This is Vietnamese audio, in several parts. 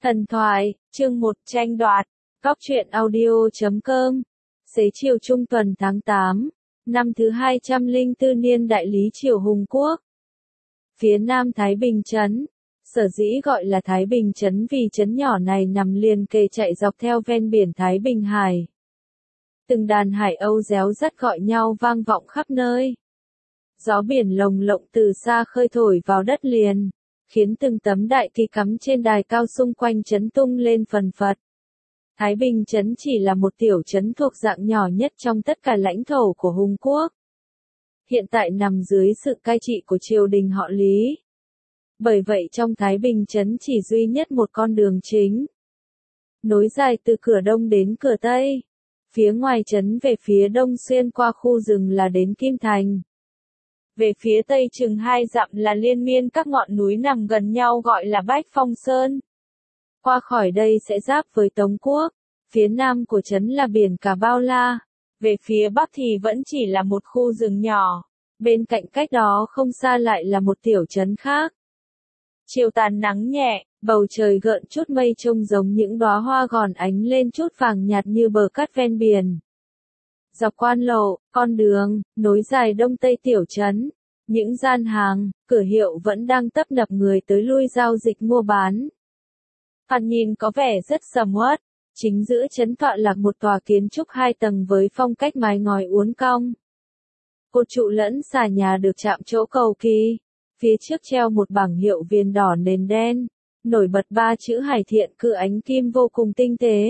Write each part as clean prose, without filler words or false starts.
Thần thoại, chương 1 tranh đoạt, góc truyện audio.com, xế chiều trung tuần tháng 8, năm thứ 204 niên đại lý triều Hùng Quốc. Phía nam Thái Bình Trấn, sở dĩ gọi là Thái Bình Trấn vì trấn nhỏ này nằm liền kề chạy dọc theo ven biển Thái Bình Hải. Từng đàn hải âu réo rắt gọi nhau vang vọng khắp nơi. Gió biển lồng lộng từ xa khơi thổi vào đất liền, khiến từng tấm đại kỳ cắm trên đài cao xung quanh trấn tung lên phần phật. Thái Bình Trấn chỉ là một tiểu trấn thuộc dạng nhỏ nhất trong tất cả lãnh thổ của Hùng Quốc. Hiện tại nằm dưới sự cai trị của triều đình họ Lý. Bởi vậy trong Thái Bình Trấn chỉ duy nhất một con đường chính, nối dài từ cửa đông đến cửa tây. Phía ngoài trấn về phía đông xuyên qua khu rừng là đến Kim Thành. Về phía tây chừng 2 dặm là liên miên các ngọn núi nằm gần nhau gọi là Bách Phong Sơn. Qua khỏi đây sẽ giáp với Tống Quốc. Phía nam của trấn là biển Cả Bao La. Về phía bắc thì vẫn chỉ là một khu rừng nhỏ. Bên cạnh cách đó không xa lại là một tiểu trấn khác. Chiều tàn nắng nhẹ, bầu trời gợn chút mây trông giống những đóa hoa gòn ánh lên chút vàng nhạt như bờ cát ven biển. Dọc quan lộ, con đường, nối dài đông tây tiểu trấn, những gian hàng, cửa hiệu vẫn đang tấp nập người tới lui giao dịch mua bán. Thoạt nhìn có vẻ rất sầm uất, chính giữa trấn tọa lạc một tòa kiến trúc 2 tầng với phong cách mái ngói uốn cong. Cột trụ lẫn xà nhà được chạm trổ cầu kỳ, phía trước treo một bảng hiệu viền đỏ nền đen, nổi bật 3 chữ Hải Thiện Cư ánh kim vô cùng tinh tế.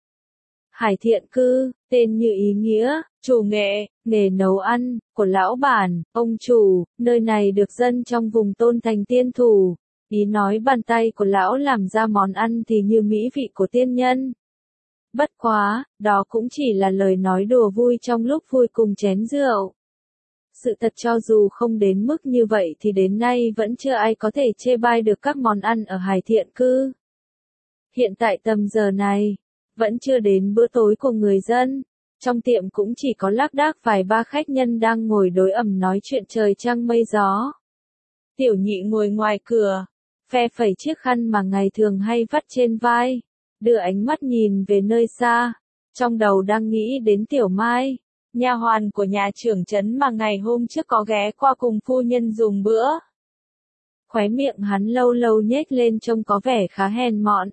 Hải Thiện Cư, tên như ý nghĩa, chủ nghệ, nghề nấu ăn, của lão bản, ông chủ, nơi này được dân trong vùng tôn thành tiên thủ. Ý nói bàn tay của lão làm ra món ăn thì như mỹ vị của tiên nhân. Bất quá, đó cũng chỉ là lời nói đùa vui trong lúc vui cùng chén rượu. Sự thật cho dù không đến mức như vậy thì đến nay vẫn chưa ai có thể chê bai được các món ăn ở Hải Thiện Cư. Hiện tại tầm giờ này, vẫn chưa đến bữa tối của người dân, trong tiệm cũng chỉ có lác đác vài ba khách nhân đang ngồi đối ẩm nói chuyện trời trăng mây gió. Tiểu Nhị ngồi ngoài cửa, phe phẩy chiếc khăn mà ngày thường hay vắt trên vai, đưa ánh mắt nhìn về nơi xa, trong đầu đang nghĩ đến Tiểu Mai, nha hoàn của nhà trưởng trấn mà ngày hôm trước có ghé qua cùng phu nhân dùng bữa. Khóe miệng hắn lâu lâu nhếch lên trông có vẻ khá hèn mọn.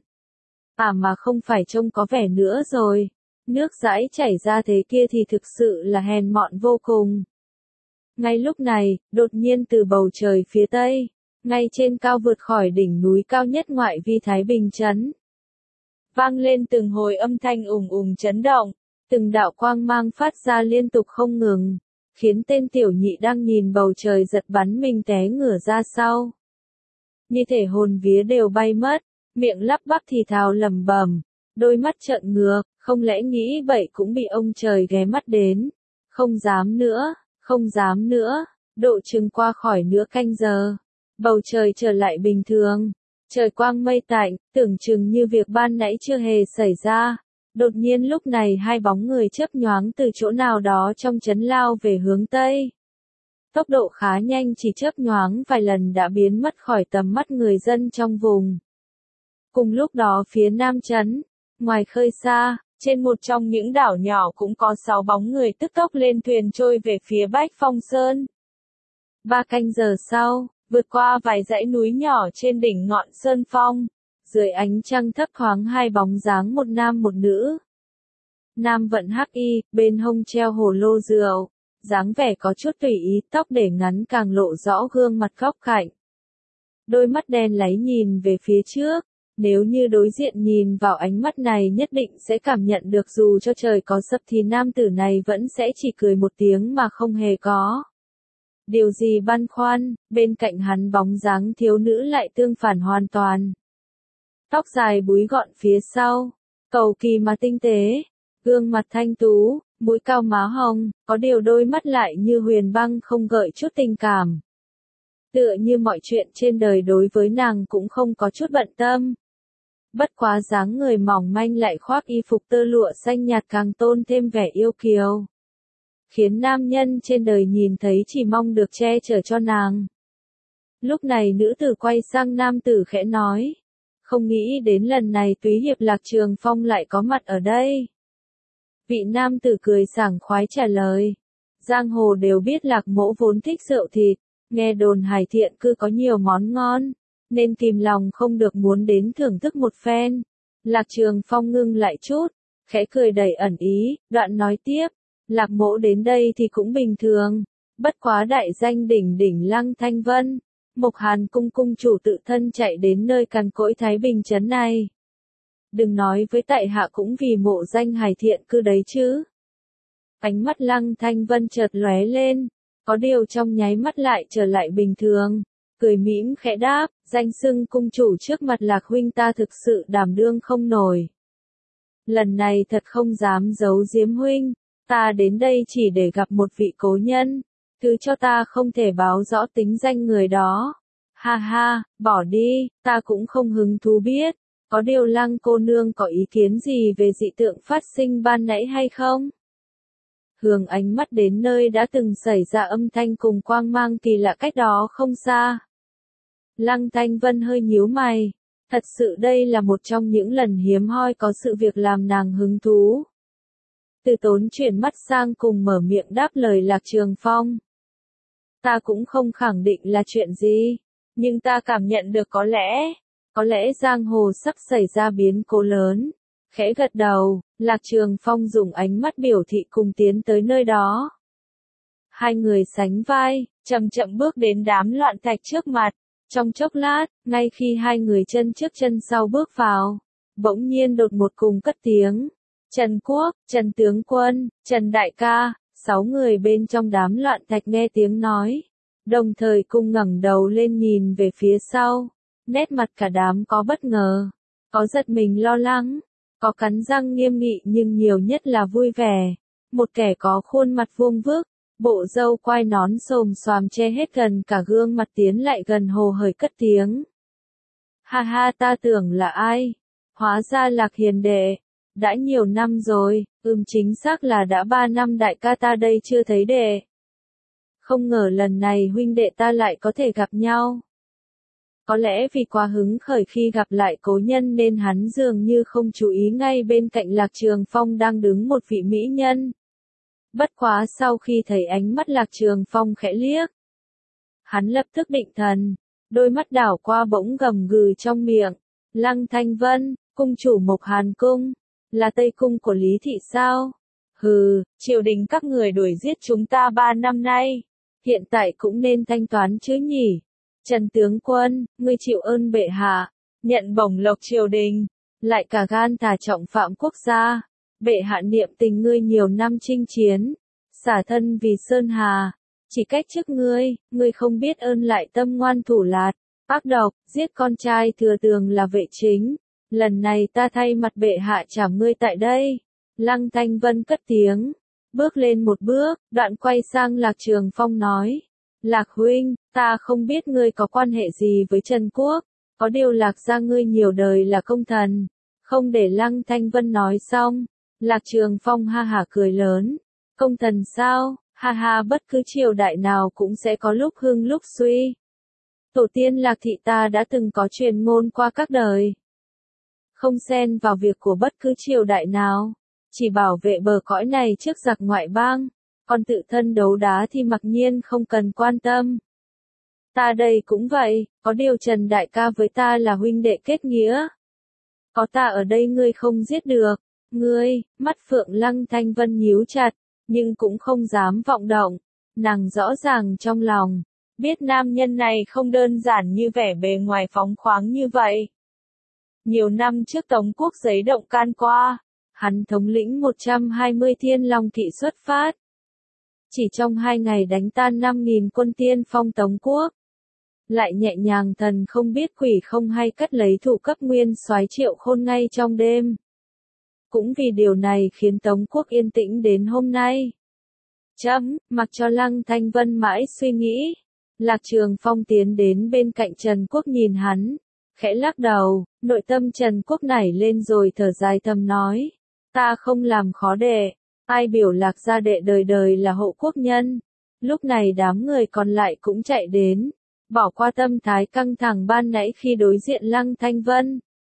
Mà không phải trông có vẻ nữa rồi, nước dãi chảy ra thế kia thì thực sự là hèn mọn vô cùng. Ngay lúc này, đột nhiên từ bầu trời phía tây, ngay trên cao vượt khỏi đỉnh núi cao nhất ngoại vi Thái Bình Trấn, vang lên từng hồi âm thanh ùng ùng chấn động, từng đạo quang mang phát ra liên tục không ngừng, khiến tên Tiểu Nhị đang nhìn bầu trời giật bắn mình té ngửa ra sau. Như thể hồn vía đều bay mất, miệng lắp bắp thì thào lẩm bẩm, đôi mắt trợn ngược, không lẽ nghĩ vậy cũng bị ông trời ghé mắt đến. Không dám nữa, không dám nữa, độ chừng qua khỏi nửa canh giờ. Bầu trời trở lại bình thường, trời quang mây tạnh, tưởng chừng như việc ban nãy chưa hề xảy ra. Đột nhiên lúc này 2 bóng người chớp nhoáng từ chỗ nào đó trong trấn lao về hướng tây. Tốc độ khá nhanh, chỉ chớp nhoáng vài lần đã biến mất khỏi tầm mắt người dân trong vùng. Cùng lúc đó phía nam trấn, ngoài khơi xa, trên một trong những đảo nhỏ cũng có 6 bóng người tức tốc lên thuyền trôi về phía Bách Phong Sơn. 3 canh giờ sau, vượt qua vài dãy núi nhỏ trên đỉnh ngọn Sơn Phong, dưới ánh trăng thấp thoáng 2 bóng dáng, một nam một nữ. Nam vận hắc y, bên hông treo hồ lô rượu, dáng vẻ có chút tùy ý, tóc để ngắn càng lộ rõ gương mặt góc cạnh. Đôi mắt đen láy nhìn về phía trước. Nếu như đối diện nhìn vào ánh mắt này nhất định sẽ cảm nhận được dù cho trời có sập thì nam tử này vẫn sẽ chỉ cười một tiếng mà không hề có điều gì băn khoăn. Bên cạnh hắn bóng dáng thiếu nữ lại tương phản hoàn toàn. Tóc dài búi gọn phía sau, cầu kỳ mà tinh tế, gương mặt thanh tú, mũi cao má hồng, có điều đôi mắt lại như huyền băng không gợi chút tình cảm. Tựa như mọi chuyện trên đời đối với nàng cũng không có chút bận tâm. Bất quá dáng người mỏng manh lại khoác y phục tơ lụa xanh nhạt càng tôn thêm vẻ yêu kiều, khiến nam nhân trên đời nhìn thấy chỉ mong được che chở cho nàng. Lúc này nữ tử quay sang nam tử khẽ nói, Không nghĩ đến lần này Túy Hiệp Lạc Trường Phong lại có mặt ở đây. Vị nam tử cười sảng khoái trả lời. Giang hồ đều biết Lạc Mỗ vốn thích rượu thịt, nghe đồn Hải Thiện cư có nhiều món ngon, nên kìm lòng không được muốn đến thưởng thức một phen. Lạc Trường Phong ngưng lại chút, khẽ cười đầy ẩn ý, đoạn nói tiếp, Lạc Mỗ đến đây thì cũng bình thường, bất quá đại danh đỉnh đỉnh Lăng Thanh Vân, Mộc Hàn cung cung chủ tự thân chạy đến nơi cằn cỗi Thái Bình trấn này. Đừng nói với tại hạ cũng vì mộ danh Hải Thiện cư đấy chứ. Ánh mắt Lăng Thanh Vân chợt lóe lên, có điều trong nháy mắt lại trở lại bình thường, cười mỉm khẽ đáp, danh xưng cung chủ trước mặt Lạc huynh ta thực sự đảm đương không nổi. Lần này thật không dám giấu giếm huynh, ta đến đây chỉ để gặp một vị cố nhân, thứ cho ta không thể báo rõ tính danh người đó. Ha ha, bỏ đi, ta cũng không hứng thú biết, có điều Lăng cô nương có ý kiến gì về dị tượng phát sinh ban nãy hay không? Hướng ánh mắt đến nơi đã từng xảy ra âm thanh cùng quang mang kỳ lạ cách đó không xa. Lăng Thanh Vân hơi nhíu mày, thật sự đây là một trong những lần hiếm hoi có sự việc làm nàng hứng thú. Từ Tốn chuyển mắt sang cùng mở miệng đáp lời Lạc Trường Phong. Ta cũng không khẳng định là chuyện gì, nhưng ta cảm nhận được có lẽ giang hồ sắp xảy ra biến cố lớn. Khẽ gật đầu, Lạc Trường Phong dùng ánh mắt biểu thị cùng tiến tới nơi đó. Hai người sánh vai, chậm chậm bước đến đám loạn thạch trước mặt. Trong chốc lát, ngay khi hai người chân trước chân sau bước vào, bỗng nhiên đột một cùng cất tiếng. Trần Quốc, Trần Tướng Quân, Trần Đại Ca, 6 người bên trong đám loạn thạch nghe tiếng nói. Đồng thời cùng ngẩng đầu lên nhìn về phía sau. Nét mặt cả đám có bất ngờ, có giật mình lo lắng, có cắn răng nghiêm nghị nhưng nhiều nhất là vui vẻ. Một kẻ có khuôn mặt vuông vức, bộ râu quai nón xồm xoàm che hết gần cả gương mặt tiến lại gần hồ hởi cất tiếng. Ha ha, ta tưởng là ai? Hóa ra Lạc hiền đệ. Đã nhiều năm rồi, chính xác là đã 3 năm đại ca ta đây chưa thấy đệ. Không ngờ lần này huynh đệ ta lại có thể gặp nhau. Có lẽ vì quá hứng khởi khi gặp lại cố nhân nên hắn dường như không chú ý ngay bên cạnh Lạc Trường Phong đang đứng một vị mỹ nhân. Bất quá sau khi thấy ánh mắt Lạc Trường Phong khẽ liếc, hắn lập tức định thần, đôi mắt đảo qua bỗng gầm gừ trong miệng. Lăng Thanh Vân, cung chủ Mộc Hàn cung, là Tây cung của Lý Thị sao? Hừ, triều đình các người đuổi giết chúng ta 3 năm nay, hiện tại cũng nên thanh toán chứ nhỉ? Trần Tướng Quân, ngươi chịu ơn bệ hạ, nhận bổng lộc triều đình, lại cả gan thả trọng phạm quốc gia. Bệ hạ niệm tình ngươi nhiều năm chinh chiến, xả thân vì Sơn Hà, chỉ cách chức ngươi không biết ơn lại tâm ngoan thủ lạt, ác độc, giết con trai thừa tường là Vệ Chính. Lần này ta thay mặt bệ hạ trảm ngươi tại đây. Lăng Thanh Vân cất tiếng, bước lên một bước, đoạn quay sang Lạc Trường Phong nói. Lạc huynh, ta không biết ngươi có quan hệ gì với Trần Quốc, có điều Lạc gia ngươi nhiều đời là công thần. Không để Lăng Thanh Vân nói xong, Lạc Trường Phong ha hả cười lớn. Công thần sao? Ha ha, bất cứ triều đại nào cũng sẽ có lúc hưng lúc suy. Tổ tiên Lạc thị ta đã từng có truyền ngôn qua các đời. Không xen vào việc của bất cứ triều đại nào, chỉ bảo vệ bờ cõi này trước giặc ngoại bang, còn tự thân đấu đá thì mặc nhiên không cần quan tâm. Ta đây cũng vậy, có điều Trần Đại Ca với ta là huynh đệ kết nghĩa. Có ta ở đây ngươi không giết được. Ngươi, mắt Phượng Lăng Thanh Vân nhíu chặt, nhưng cũng không dám vọng động. Nàng rõ ràng trong lòng, biết nam nhân này không đơn giản như vẻ bề ngoài phóng khoáng như vậy. Nhiều năm trước Tống quốc giấy động can qua, hắn thống lĩnh 120 thiên long kỵ xuất phát. Chỉ trong 2 ngày đánh tan 5.000 quân tiên phong Tống quốc. Lại nhẹ nhàng thần không biết quỷ không hay cắt lấy thủ cấp nguyên soái Triệu Khôn ngay trong đêm. Cũng vì điều này khiến Tống quốc yên tĩnh đến hôm nay. Mặc cho Lăng Thanh Vân mãi suy nghĩ, Lạc Trường Phong tiến đến bên cạnh Trần Quốc nhìn hắn, khẽ lắc đầu, nội tâm Trần Quốc nảy lên rồi thở dài thầm nói, ta không làm khó đệ, ai biểu Lạc gia đệ đời đời là hộ quốc nhân. Lúc này đám người còn lại cũng chạy đến, bỏ qua tâm thái căng thẳng ban nãy khi đối diện Lăng Thanh Vân,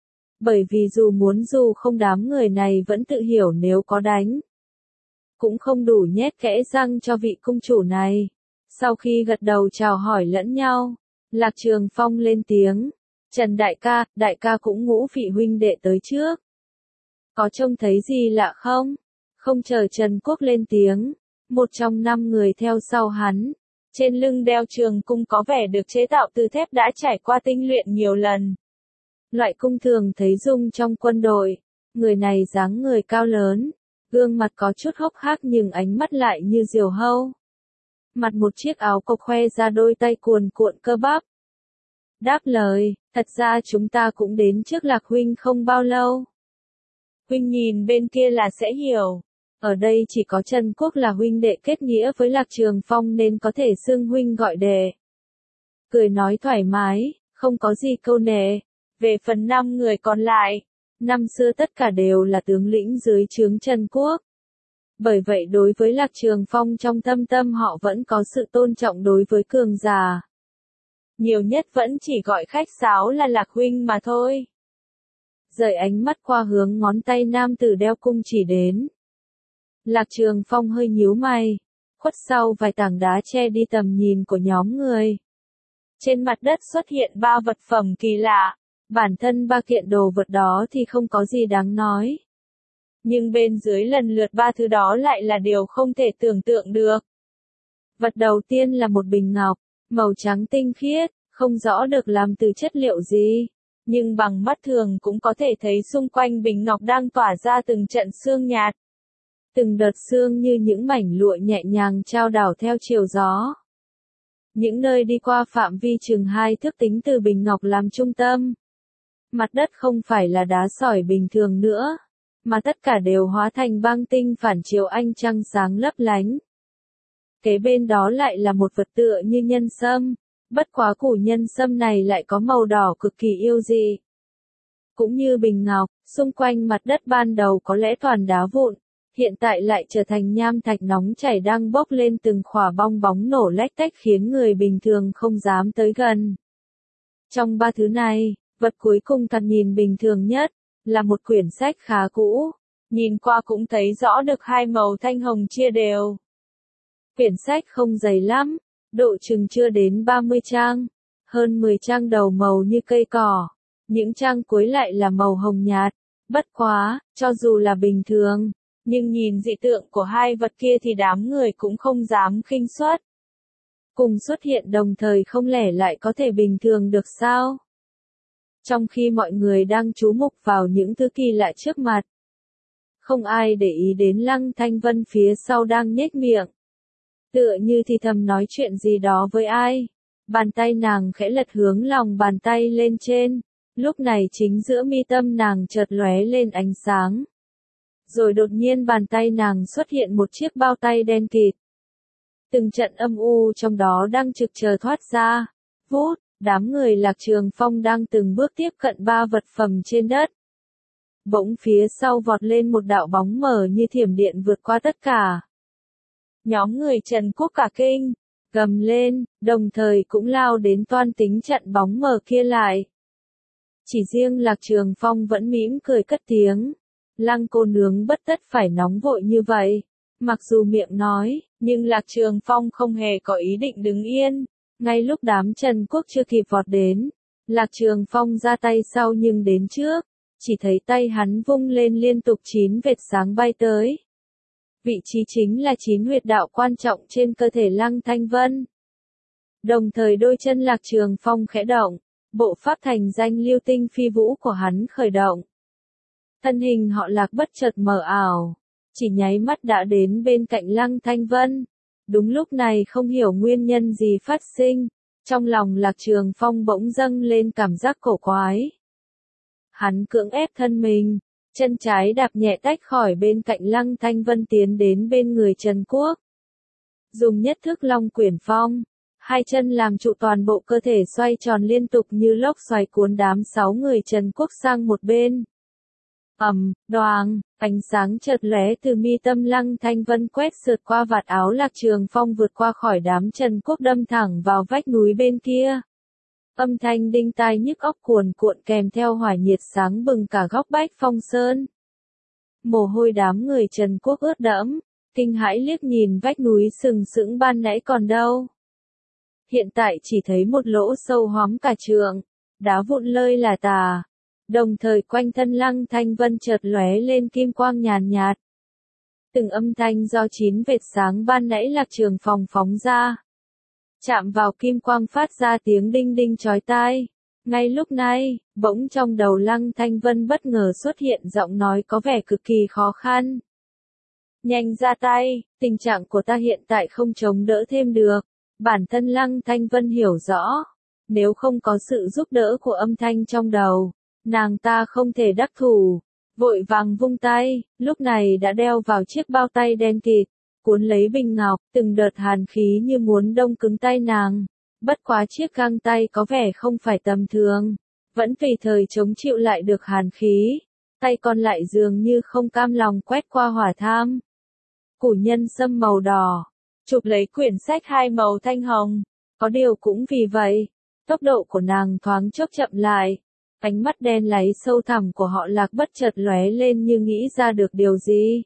Bởi vì dù không đám người này vẫn tự hiểu nếu có đánh, cũng không đủ nhét kẽ răng cho vị cung chủ này. Sau khi gật đầu chào hỏi lẫn nhau, Lạc Trường Phong lên tiếng, Trần đại ca cũng ngũ vị huynh đệ tới trước. Có trông thấy gì lạ không? Không chờ Trần Quốc lên tiếng, một trong 5 người theo sau hắn, trên lưng đeo trường cung có vẻ được chế tạo từ thép đã trải qua tinh luyện nhiều lần. Loại cung thường thấy dùng trong quân đội, người này dáng người cao lớn, gương mặt có chút hốc hác nhưng ánh mắt lại như diều hâu. Mặt một chiếc áo cộc khoe ra đôi tay cuồn cuộn cơ bắp. Đáp lời, thật ra chúng ta cũng đến trước Lạc huynh không bao lâu. Huynh nhìn bên kia là sẽ hiểu. Ở đây chỉ có Trần Quốc là huynh đệ kết nghĩa với Lạc Trường Phong nên có thể xưng huynh gọi đệ. Cười nói thoải mái, không có gì câu nệ. Về phần 5 người còn lại, năm xưa tất cả đều là tướng lĩnh dưới trướng Trần Quốc. Bởi vậy đối với Lạc Trường Phong trong tâm họ vẫn có sự tôn trọng đối với cường giả. Nhiều nhất vẫn chỉ gọi khách sáo là Lạc huynh mà thôi. Rời ánh mắt qua hướng ngón tay nam tử đeo cung chỉ đến. Lạc Trường Phong hơi nhíu mày, khuất sau vài tảng đá che đi tầm nhìn của nhóm người. Trên mặt đất xuất hiện 3 vật phẩm kỳ lạ, bản thân 3 kiện đồ vật đó thì không có gì đáng nói. Nhưng bên dưới lần lượt 3 thứ đó lại là điều không thể tưởng tượng được. Vật đầu tiên là một bình ngọc, màu trắng tinh khiết, không rõ được làm từ chất liệu gì. Nhưng bằng mắt thường cũng có thể thấy xung quanh bình ngọc đang tỏa ra từng trận sương nhạt. Từng đợt sương như những mảnh lụa nhẹ nhàng trao đảo theo chiều gió. Những nơi đi qua phạm vi chừng 2 thước tính từ bình ngọc làm trung tâm. Mặt đất không phải là đá sỏi bình thường nữa, mà tất cả đều hóa thành băng tinh phản chiếu ánh trăng sáng lấp lánh. Kế bên đó lại là một vật tựa như nhân sâm, bất quá củ nhân sâm này lại có màu đỏ cực kỳ yêu dị. Cũng như bình ngọc, xung quanh mặt đất ban đầu có lẽ toàn đá vụn, hiện tại lại trở thành nham thạch nóng chảy đang bốc lên từng khỏa bong bóng nổ lách tách khiến người bình thường không dám tới gần. Trong 3 thứ này, vật cuối cùng thoạt nhìn bình thường nhất, là một quyển sách khá cũ, nhìn qua cũng thấy rõ được 2 màu thanh hồng chia đều. Quyển sách không dày lắm, độ chừng chưa đến 30 trang, hơn 10 trang đầu màu như cây cỏ, những trang cuối lại là màu hồng nhạt. Bất quá, cho dù là bình thường, nhưng nhìn dị tượng của 2 vật kia thì đám người cũng không dám khinh suất. Cùng xuất hiện đồng thời không lẽ lại có thể bình thường được sao? Trong khi mọi người đang chú mục vào những thứ kỳ lạ trước mặt, không ai để ý đến Lăng Thanh Vân phía sau đang nhếch miệng. Tựa như thì thầm nói chuyện gì đó với ai. Bàn tay nàng khẽ lật hướng lòng bàn tay lên trên. Lúc này chính giữa mi tâm nàng chợt lóe lên ánh sáng. Rồi đột nhiên bàn tay nàng xuất hiện một chiếc bao tay đen kịt. Từng trận âm u trong đó đang trực chờ thoát ra. Vút, đám người Lạc Trường Phong đang từng bước tiếp cận 3 vật phẩm trên đất. Bỗng phía sau vọt lên một đạo bóng mờ như thiểm điện vượt qua tất cả. Nhóm người Trần Quốc cả kinh, gầm lên, đồng thời cũng lao đến toan tính chặn bóng mờ kia lại. Chỉ riêng Lạc Trường Phong vẫn mỉm cười cất tiếng. Lăng cô nương bất tất phải nóng vội như vậy. Mặc dù miệng nói, nhưng Lạc Trường Phong không hề có ý định đứng yên. Ngay lúc đám Trần Quốc chưa kịp vọt đến, Lạc Trường Phong ra tay sau nhưng đến trước. Chỉ thấy tay hắn vung lên liên tục 9 vệt sáng bay tới. Vị trí chính là 9 huyệt đạo quan trọng trên cơ thể Lăng Thanh Vân. Đồng thời đôi chân Lạc Trường Phong khẽ động, bộ pháp thành danh lưu tinh phi vũ của hắn khởi động. Thân hình họ Lạc bất chợt mờ ảo, chỉ nháy mắt đã đến bên cạnh Lăng Thanh Vân. Đúng lúc này không hiểu nguyên nhân gì phát sinh, trong lòng Lạc Trường Phong bỗng dâng lên cảm giác cổ quái. Hắn cưỡng ép thân mình, chân trái đạp nhẹ tách khỏi bên cạnh Lăng Thanh Vân tiến đến bên người Trần Quốc. Dùng nhất thức Long Quyển Phong, 2 chân làm trụ toàn bộ cơ thể xoay tròn liên tục như lốc xoáy cuốn đám 6 người Trần Quốc sang một bên. Đoàng, ánh sáng chợt lóe từ mi tâm Lăng Thanh Vân quét sượt qua vạt áo Lạc Trường Phong vượt qua khỏi đám Trần Quốc đâm thẳng vào vách núi bên kia. Âm thanh đinh tai nhức óc cuồn cuộn kèm theo hỏa nhiệt sáng bừng cả góc Bách Phong Sơn. Mồ hôi đám người Trần Quốc ướt đẫm, kinh hãi liếc nhìn vách núi sừng sững ban nãy còn đâu. Hiện tại chỉ thấy một lỗ sâu hoắm cả trượng, đá vụn lơi là tà. Đồng thời quanh thân Lăng Thanh Vân chợt lóe lên kim quang nhàn nhạt. Từng âm thanh do 9 vệt sáng ban nãy Lạc Trường Phòng phóng ra. Chạm vào kim quang phát ra tiếng đinh đinh chói tai. Ngay lúc này, bỗng trong đầu Lăng Thanh Vân bất ngờ xuất hiện giọng nói có vẻ cực kỳ khó khăn. Nhanh ra tay, tình trạng của ta hiện tại không chống đỡ thêm được. Bản thân Lăng Thanh Vân hiểu rõ, nếu không có sự giúp đỡ của âm thanh trong đầu, nàng ta không thể đắc thủ. Vội vàng vung tay, lúc này đã đeo vào chiếc bao tay đen kịt, cuốn lấy bình ngọc, từng đợt hàn khí như muốn đông cứng tay nàng. Bất quá chiếc găng tay có vẻ không phải tầm thường, vẫn tùy thời chống chịu lại được hàn khí. Tay còn lại dường như không cam lòng quét qua hỏa tham. Củ nhân sâm màu đỏ, chụp lấy quyển sách hai màu thanh hồng. Có điều cũng vì vậy, tốc độ của nàng thoáng chốc chậm lại. Ánh mắt đen láy sâu thẳm của họ Lạc bất chợt lóe lên như nghĩ ra được điều gì.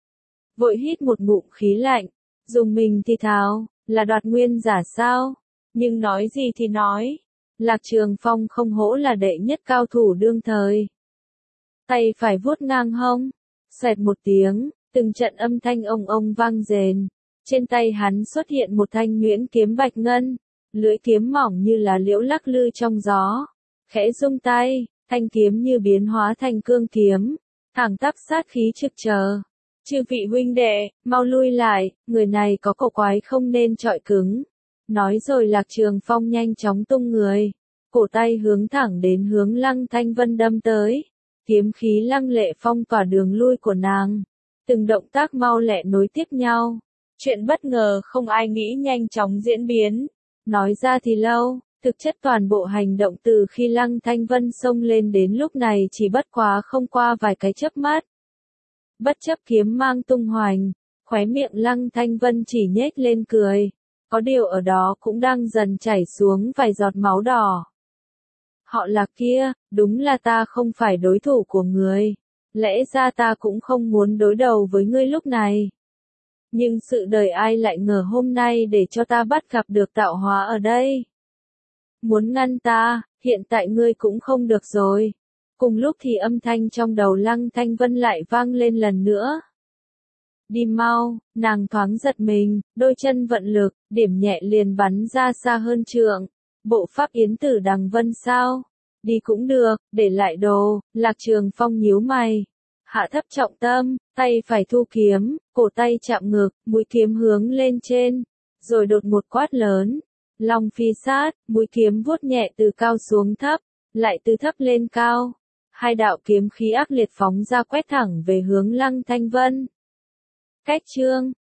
Vội hít một ngụm khí lạnh, dùng mình thì thào, là đoạt nguyên giả sao? Nhưng nói gì thì nói, Lạc Trường Phong không hổ là đệ nhất cao thủ đương thời. Tay phải vuốt ngang hông, xoẹt một tiếng, từng trận âm thanh ông vang rền. Trên tay hắn xuất hiện một thanh nhuyễn kiếm bạch ngân, lưỡi kiếm mỏng như là liễu lắc lư trong gió. Khẽ rung tay, thanh kiếm như biến hóa thành cương kiếm, thẳng tắp sát khí trực chờ. Chư vị huynh đệ, mau lui lại, người này có cổ quái không nên chọi cứng. Nói rồi Lạc Trường Phong nhanh chóng tung người, cổ tay hướng thẳng đến hướng Lăng Thanh Vân đâm tới. Kiếm khí lăng lệ phong tỏa đường lui của nàng. Từng động tác mau lẹ nối tiếp nhau. Chuyện bất ngờ không ai nghĩ nhanh chóng diễn biến. Nói ra thì lâu. Thực chất toàn bộ hành động từ khi Lăng Thanh Vân xông lên đến lúc này chỉ bất quá không qua vài cái chớp mắt. Bất chấp kiếm mang tung hoành, khóe miệng Lăng Thanh Vân chỉ nhếch lên cười. Có điều ở đó cũng đang dần chảy xuống vài giọt máu đỏ. Họ Lạc kia, đúng là ta không phải đối thủ của người. Lẽ ra ta cũng không muốn đối đầu với ngươi lúc này. Nhưng sự đời ai lại ngờ hôm nay để cho ta bắt gặp được tạo hóa ở đây. Muốn ngăn ta, hiện tại ngươi cũng không được rồi. Cùng lúc thì âm thanh trong đầu Lăng Thanh Vân lại vang lên lần nữa. Đi mau, nàng thoáng giật mình, đôi chân vận lực, điểm nhẹ liền bắn ra xa hơn trượng. Bộ pháp yến tử đằng vân sao? Đi cũng được, để lại đồ. Lạc Trường Phong nhíu mày. Hạ thấp trọng tâm, tay phải thu kiếm, cổ tay chạm ngực, mũi kiếm hướng lên trên. Rồi đột một quát lớn. Long phi sát, mũi kiếm vuốt nhẹ từ cao xuống thấp, lại từ thấp lên cao. Hai đạo kiếm khí ác liệt phóng ra quét thẳng về hướng Lăng Thanh Vân. Cách chương